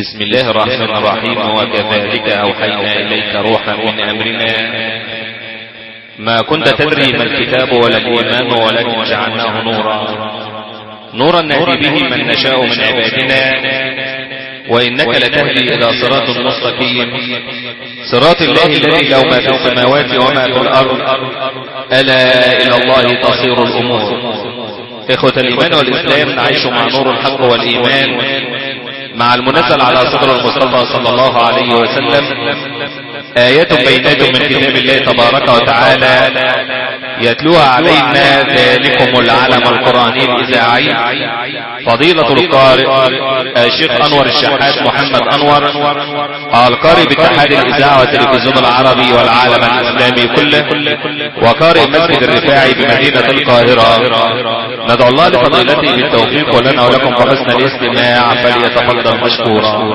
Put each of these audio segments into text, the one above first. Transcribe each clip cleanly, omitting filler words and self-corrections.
بسم الله الرحمن الرحيم. وكذلك أوحينا إليك روحا من أمرنا ما كنت تدري ما الكتاب ولا الإيمان ولكن جعلناه نورا نهدي به من نشاء من عبادنا وإنك لتهدي إلى صراط مستقيم صراط الله الذي له ما في السماوات وما في الأرض ألا إلى الله تصير الأمور. إخوة الإيمان والإسلام، نعيش مع نور الحق والإيمان مع المنزل على صدر المصطفى صلى الله عليه وسلم آيات بينات من كتاب الله تبارك وتعالى يتلوها علينا ذلكم العلم القرآني الإذاعي فضيلة القارئ الشيخ أنور الشحات محمد أنور، القارئ باتحاد الإذاعة والتلفزيون العربي والعالم الإسلامي كله، وقارئ مسجد الرفاعي بمدينة القاهرة. ندعو الله لفضيلته بالتوفيق ولنا ولكم بحسن الاستماع، فليتفضل مشكورا.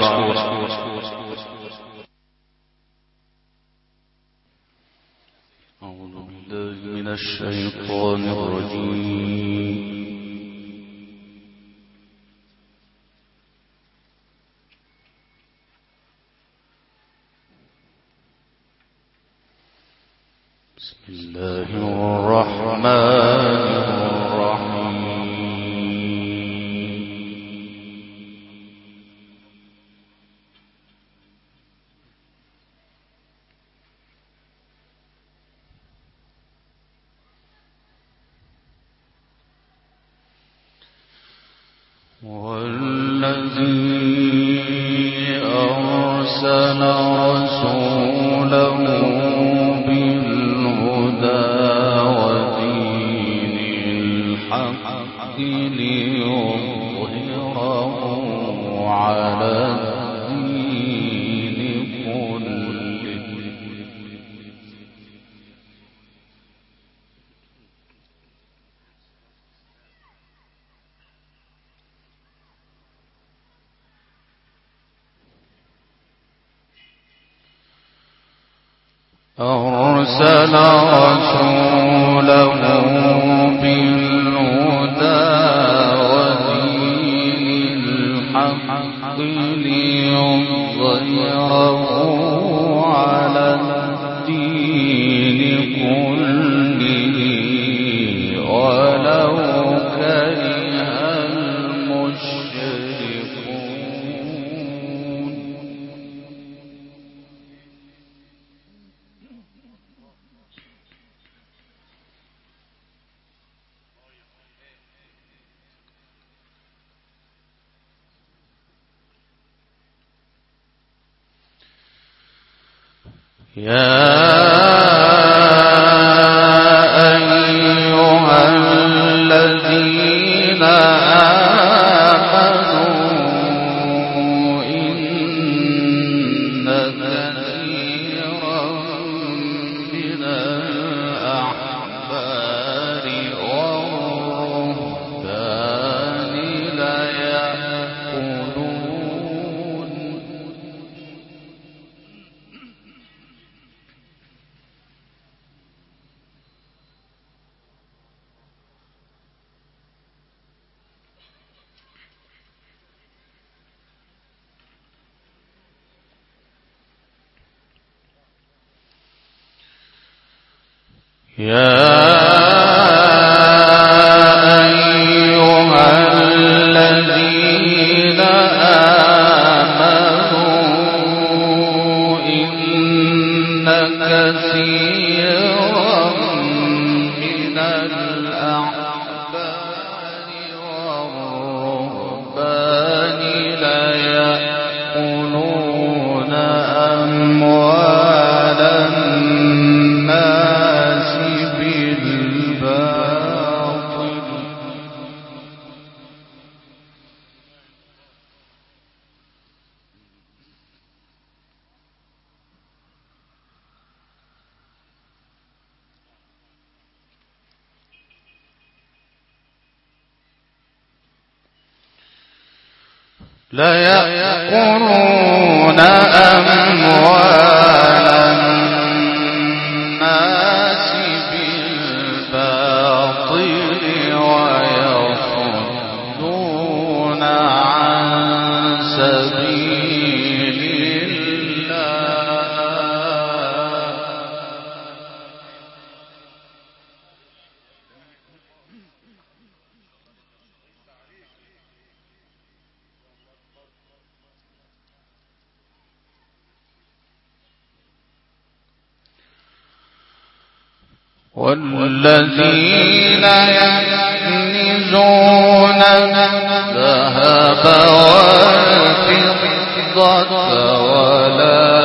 من الشيطان الرجيم. بسم الله الرحمن الرحيم. والذي أرسل رسوله بالهدى ودين الحق ليظهره على الدين كله. أرسل رسوله بالهدى ودين الحق ليظهره على الدين كله ولو كره المشركون. يا أيها الذين آمنوا إن كثيرا من الأحبار والرهبان ليأكلون أموال الناس بالباطل. ليأكلون أموال الناس بالباطل ويصدون عن سبيل والذين يكنزون الذهب والفضة ولا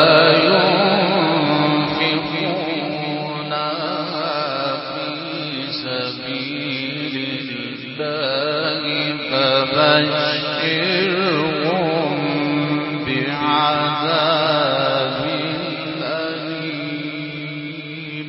ينفقونها في سبيل الله فبشرهم بعذاب أليم.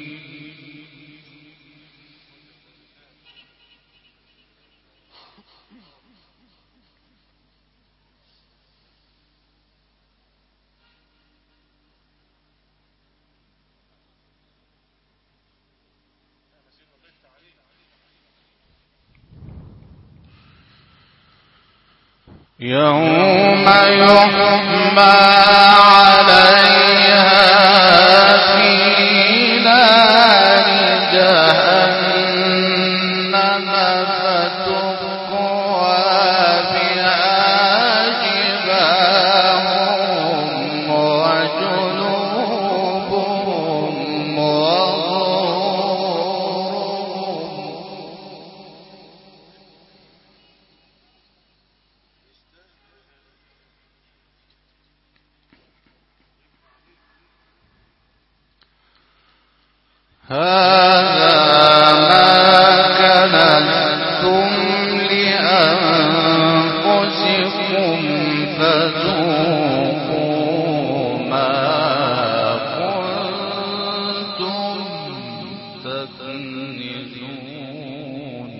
يوم يحمى عليها في نار جهنم فتكوى بها جباههم وجنوبهم وظهورهم. هذا ما كنزتم لأنفسكم فذوقوا ما كنتم تكنزون.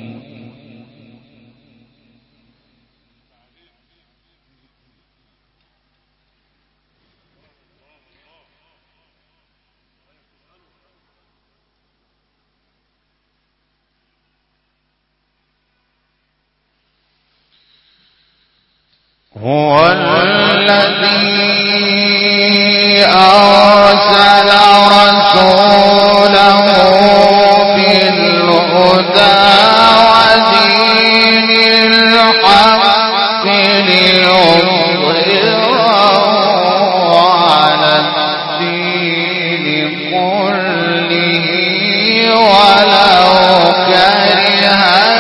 هو الذي أرسل رسوله بالهدى ودين الحق ليظهره على الدين كله ولو كره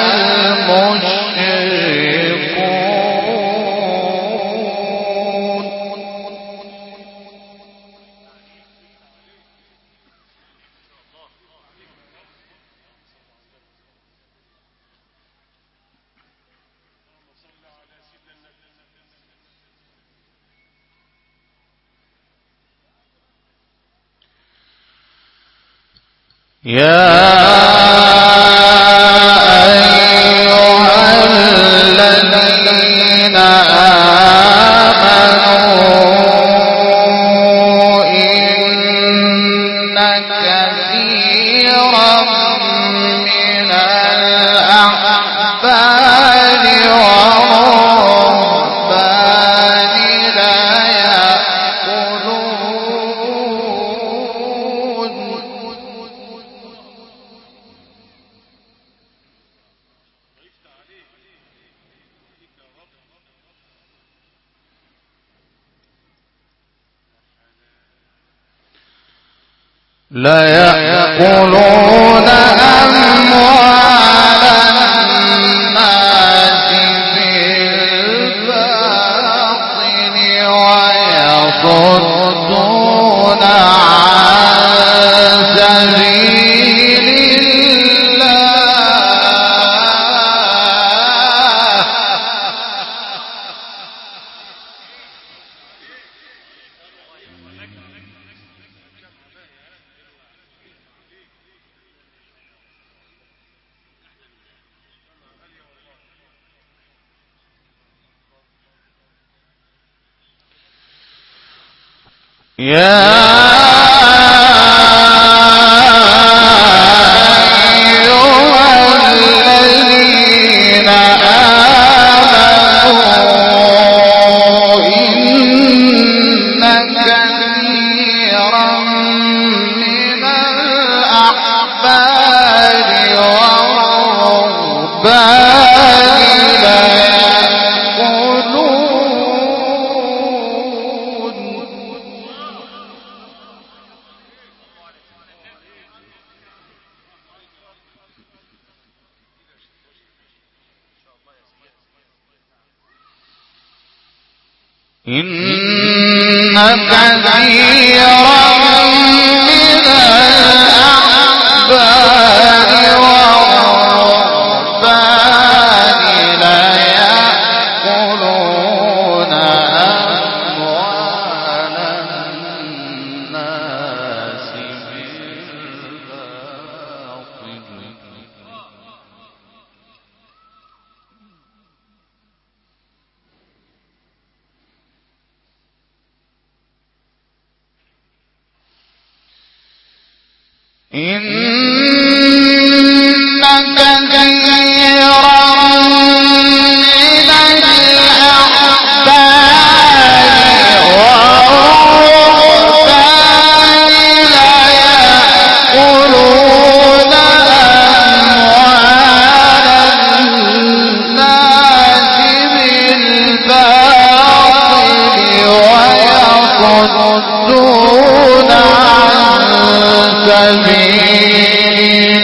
يا أيها الذين آمنوا إن كثيرا من الأحبار والرهبان لا يأكلون أموال الناس بالباطل ويصدون عن سبيل الله. يا أيها الذين آمنوا إن كثيرا من الأحبار والرهبان ليأكلون إن كثيرا من الأحبار والرهبان ليأكلون أموال الناس بالباطل إن كثيرا من الأحبار والرهبان ليأكلون أموال الناس بالباطل ويصدون عن سبيل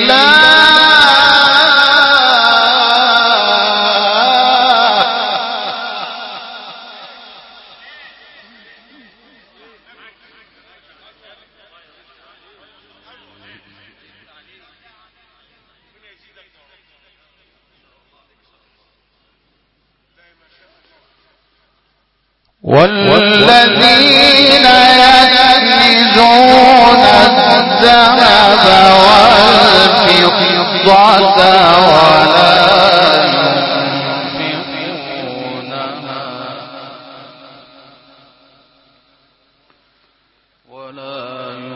والذين يكنزون الذهب والفضة ولا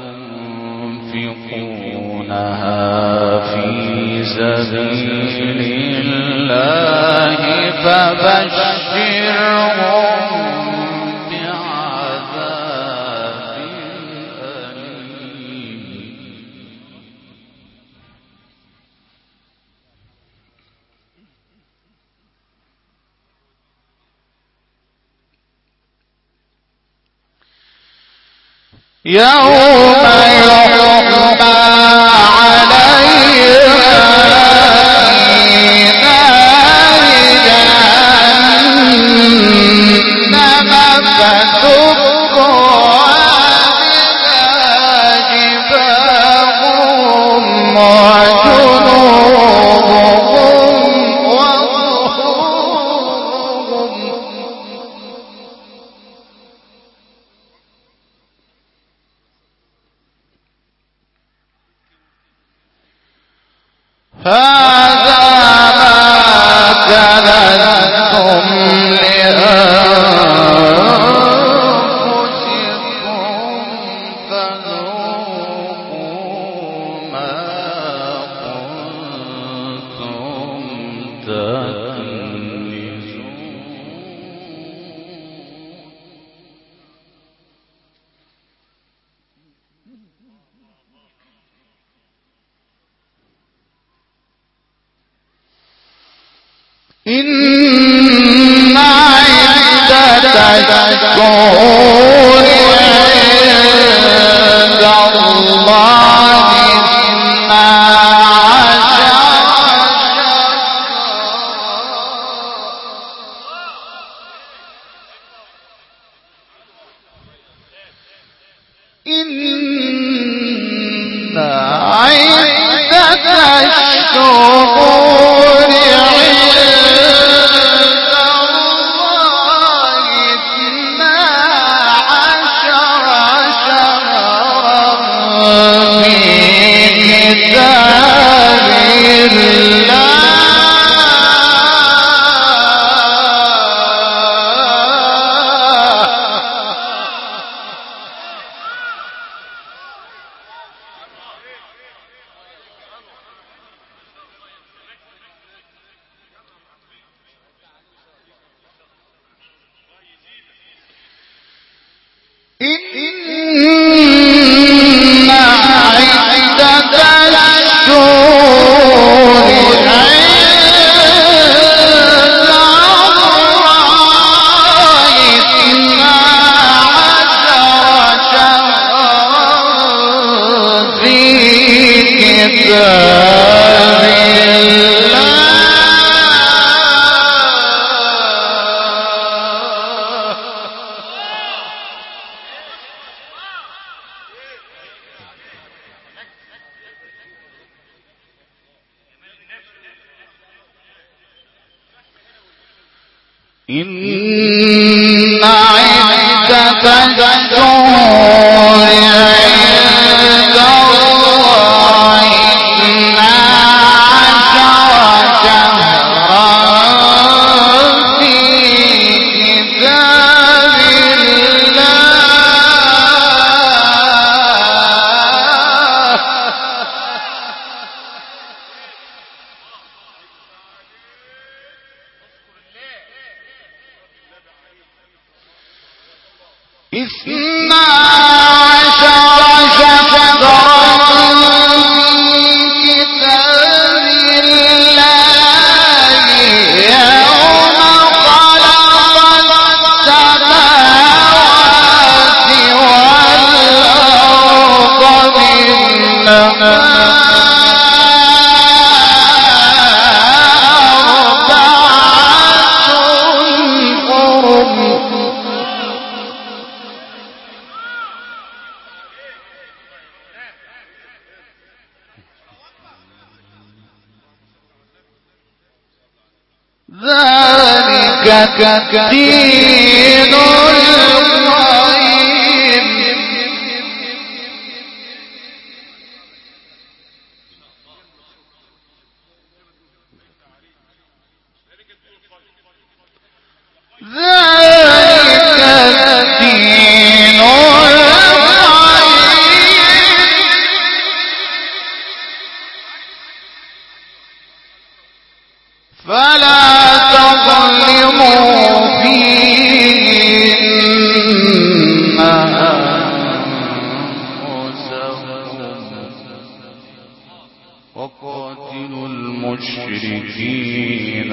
ينفقونها في سبيل الله فبشرهم يوم يحمى عليها في نار جهنم فتكوى بها جباههم وجنوبهم وظهورهم هذا ما كنزتم لأنفسكم فذوقوا ما كنتم تكنزون إن عدة الشهور عند الله 12 إن عدة الشهور إن عدة الشهور عند الله 12 شهرا في كتاب ذلك الدين القيم ذلك الدين القيم فلا تظلموا فيهن أنفسكم وقاتلوا المشركين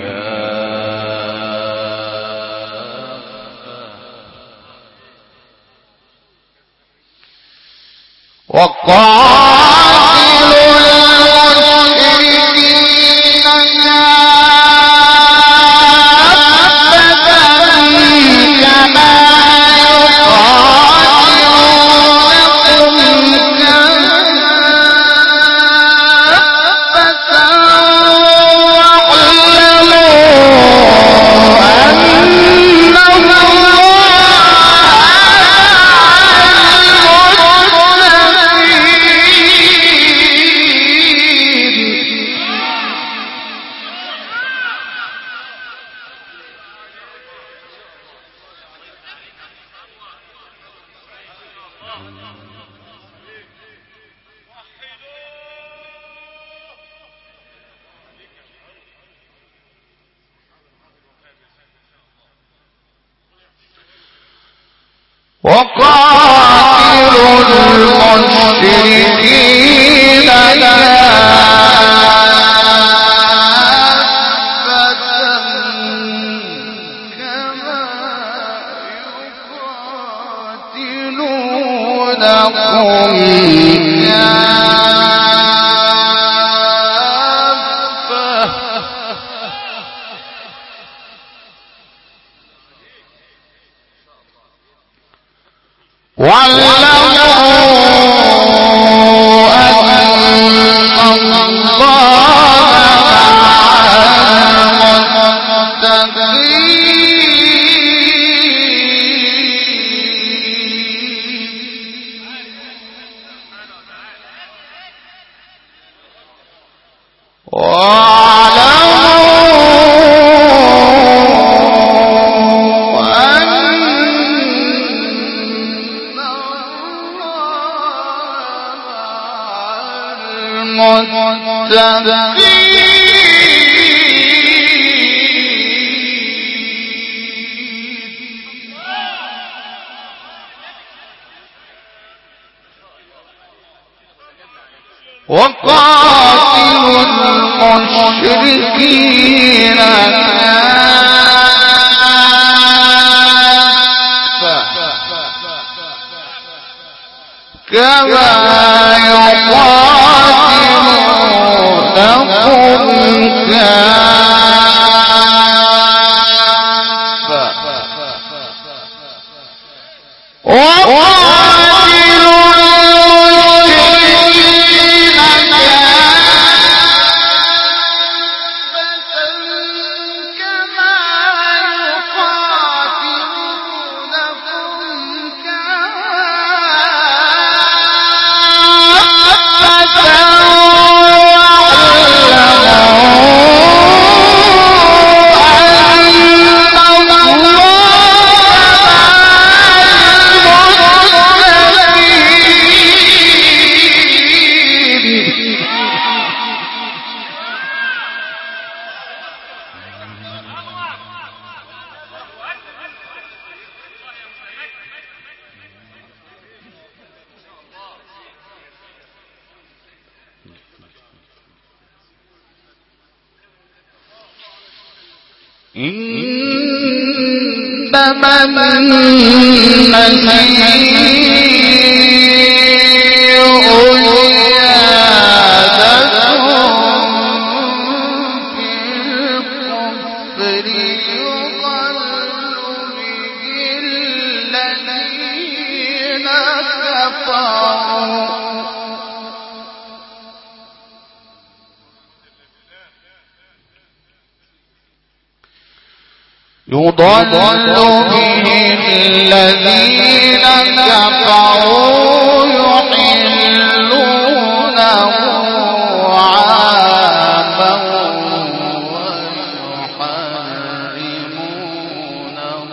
وقاتلوا المشركين كما يقاتلونكم وقاتلوا المشركين كما يقاتلونكم إنما يضل به الذين كفروا يحلونه عاما ويحرمونه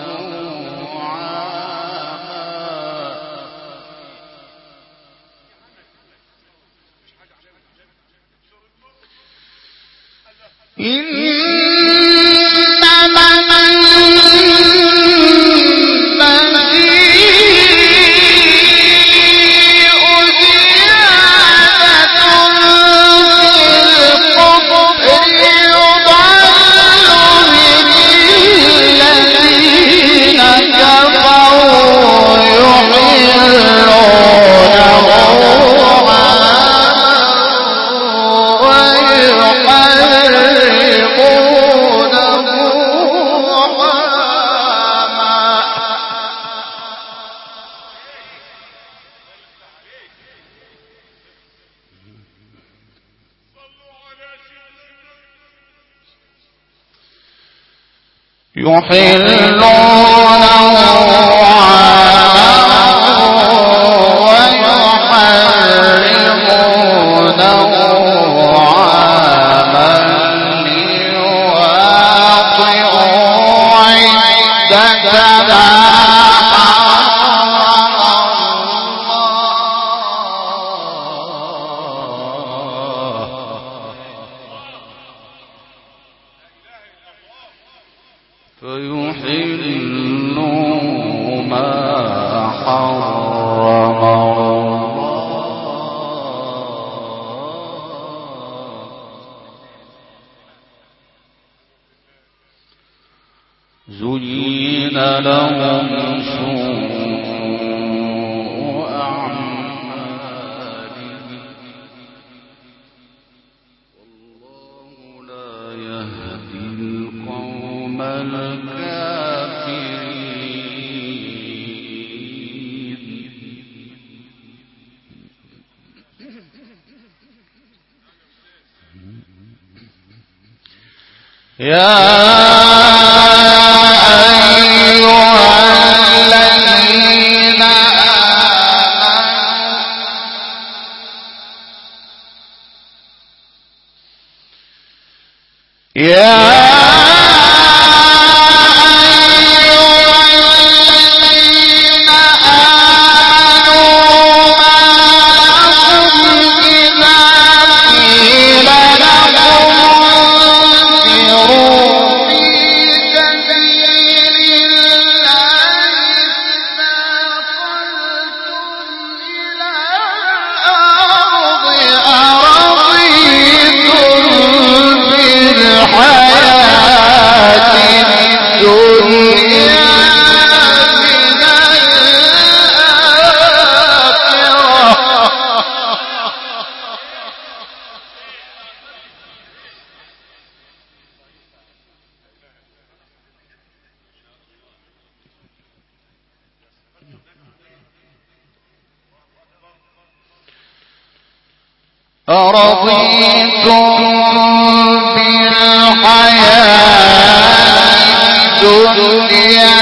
زين لهم سوء أعمالهم والله لا يهدي القوم الكافرين أرضيتم بالحياة الدنيا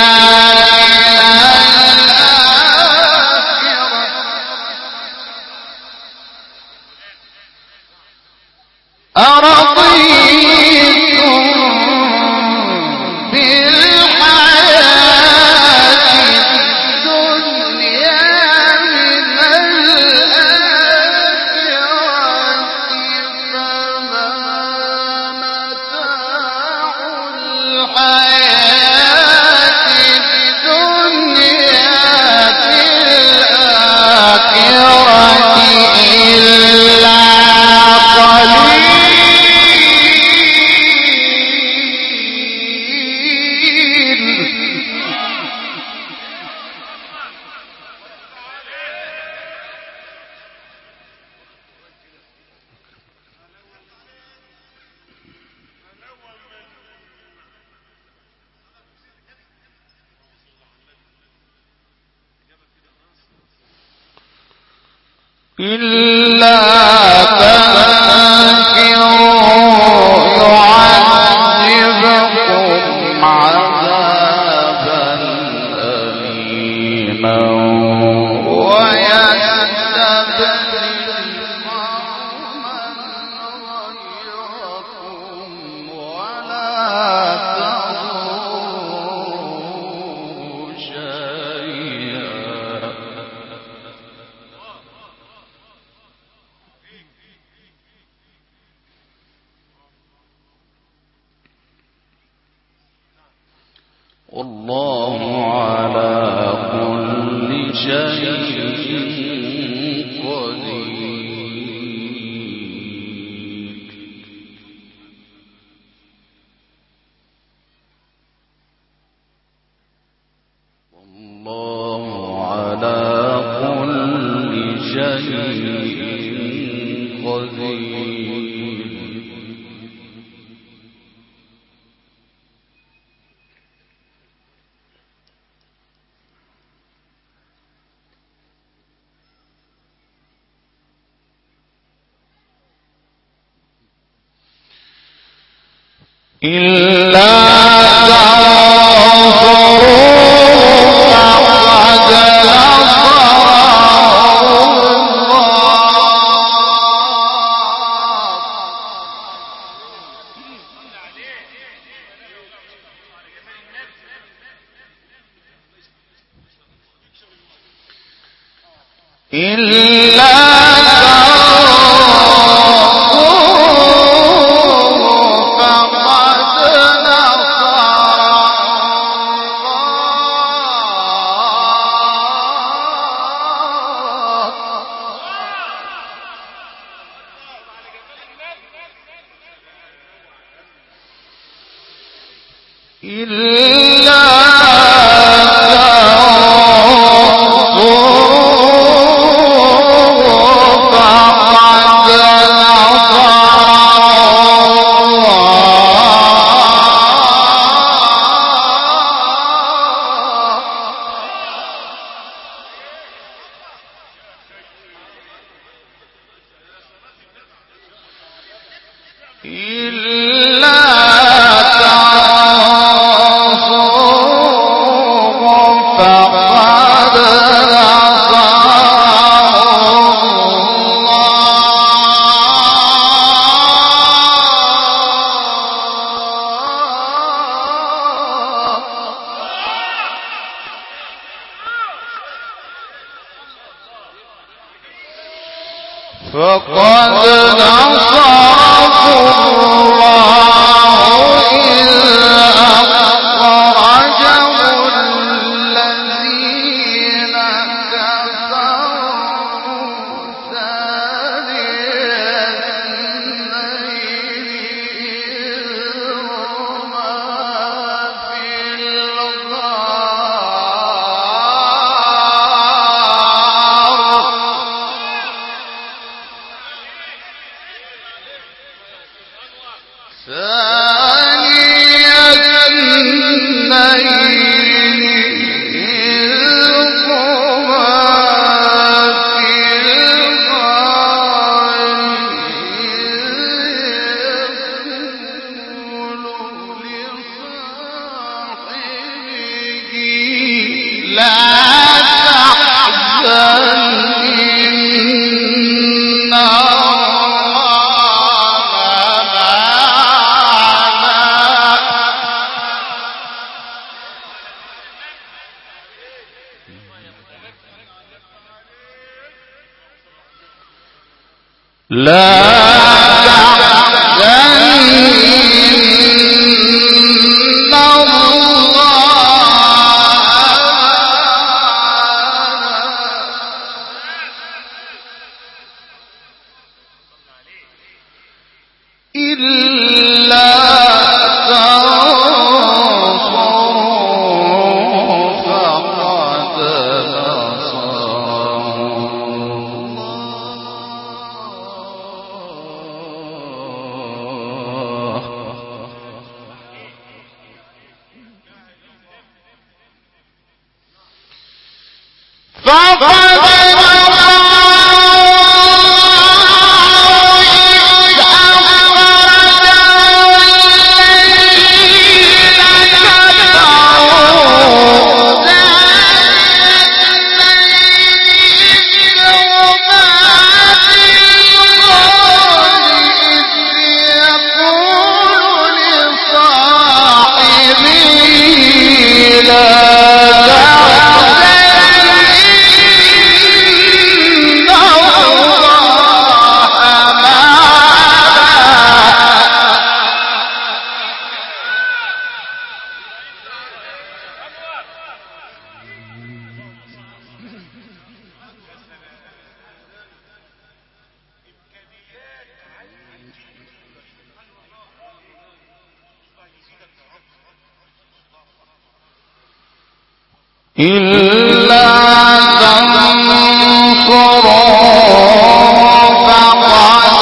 إلا تنكروا يعذبكم عذابا أليما ويستبدل قوما غيركم ولا تضروا شيئا. والله على كل شيء قدير. والله على كل شيء قدير. إلا تنصروه فقد نصره فقد إلا تنصروا فقد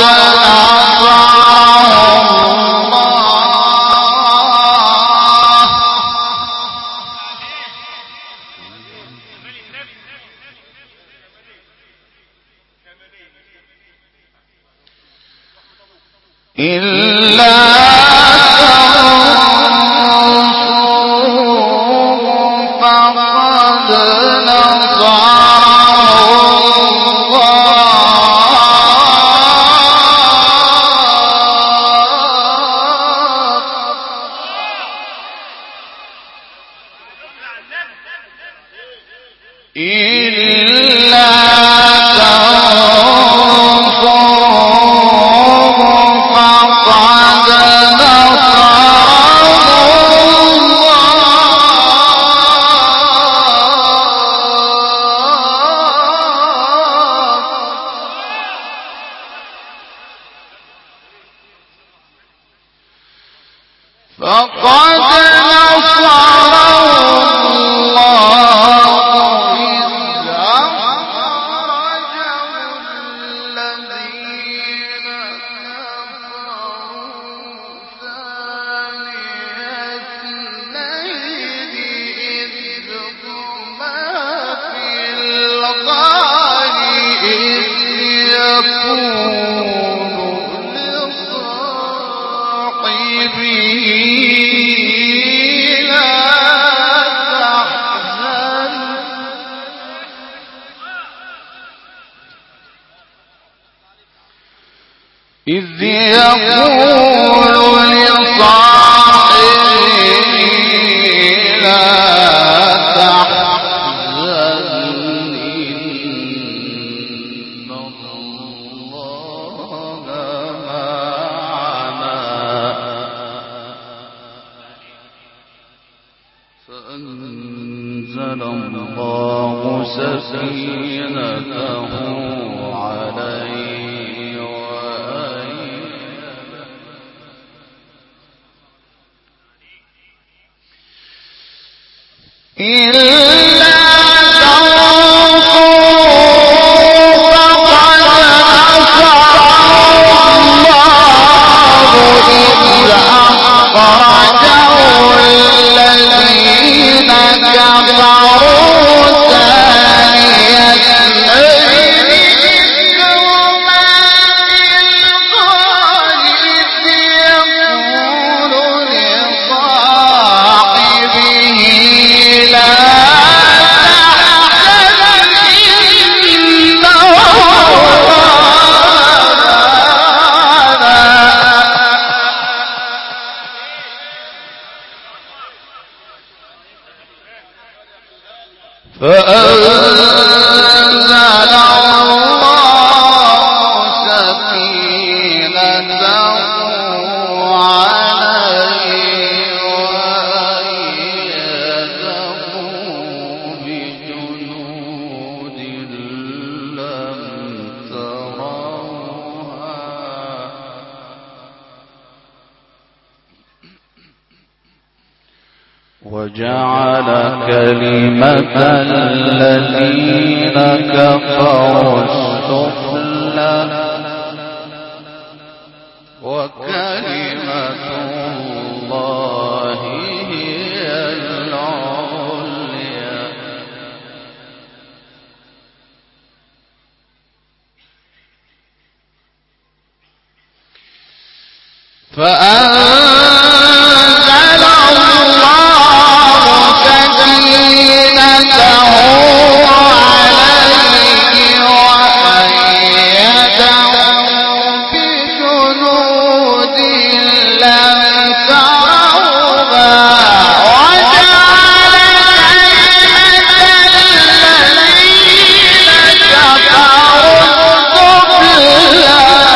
إذ يقول لصاحبه لا تحزن إن الله معنا فأنزل الله سكينته عليه إلا تنصروا فقد نصره الله إذ أخرجه الذين كفروا ثاني اثنين إذ هما في الغار إذ يقول لصاحبه لا تحزن إن فأنزل الله سكينته عليه وأيده بجنود لم تروها وجعل كلمة الذين كفروا السفلى وكلمة الله هي العليا فأنزل الله سكينته عليه وأيده بجنود لم تروها وجعل كلمة الذين كفروا السفلى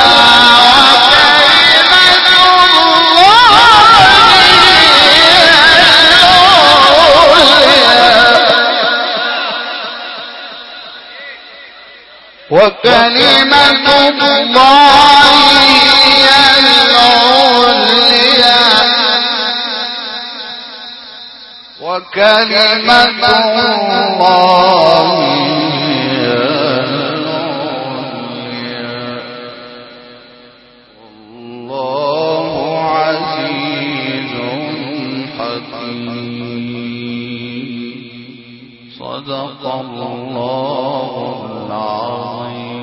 وكلمة الله هي العليا وكلمة الله هي العليا والله عزيز حكيم صدق الله العظيم.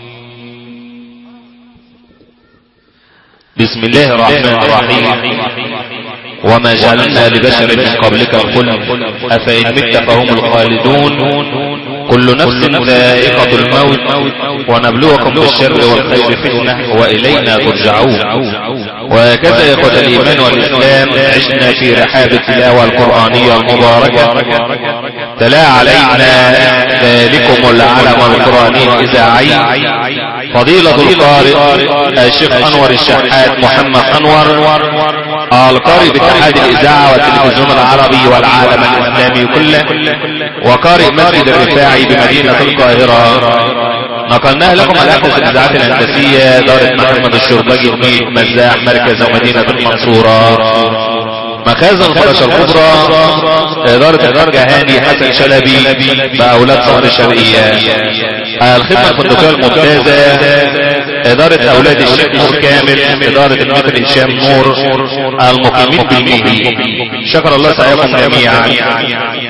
بسم الله الرحمن الرحيم. وما جعلنا لبشر من قبلك الخلد أفإن مت فهم الخالدون كل نفس ذائقة الموت ونبلوكم بالشر والخير فتنة وإلينا ترجعون. وهكذا يا إخوة الإيمان والإسلام عشنا في رحاب التلاوة القرآنية المباركة. تلا علينا ذلكم العلم القرآني الإذاعي فضيلة القارئ الشيخ أنور الشحات محمد أنور القارئ باتحاد الإذاعة والتلفزيون العربي والعالم الإسلامي كله وقارئ مسجد الرفاعي بمدينة القاهرة. نقلناها لكم الأحدث الإذاعات الهندسية دارة محمد الشربجي في مزاح مركز ومدينة المنصورة. مخازن الفراشة الكبرى إدارة الحاج هاني حسن شلبي بأولاد صقر الشرقية. الخدمة الفندقية الممتازة إدارة أولاد الشيخ نور كامل إدارة المتر هشام نور المقيمين بالمهدي. شكر الله سعيكم جميعا.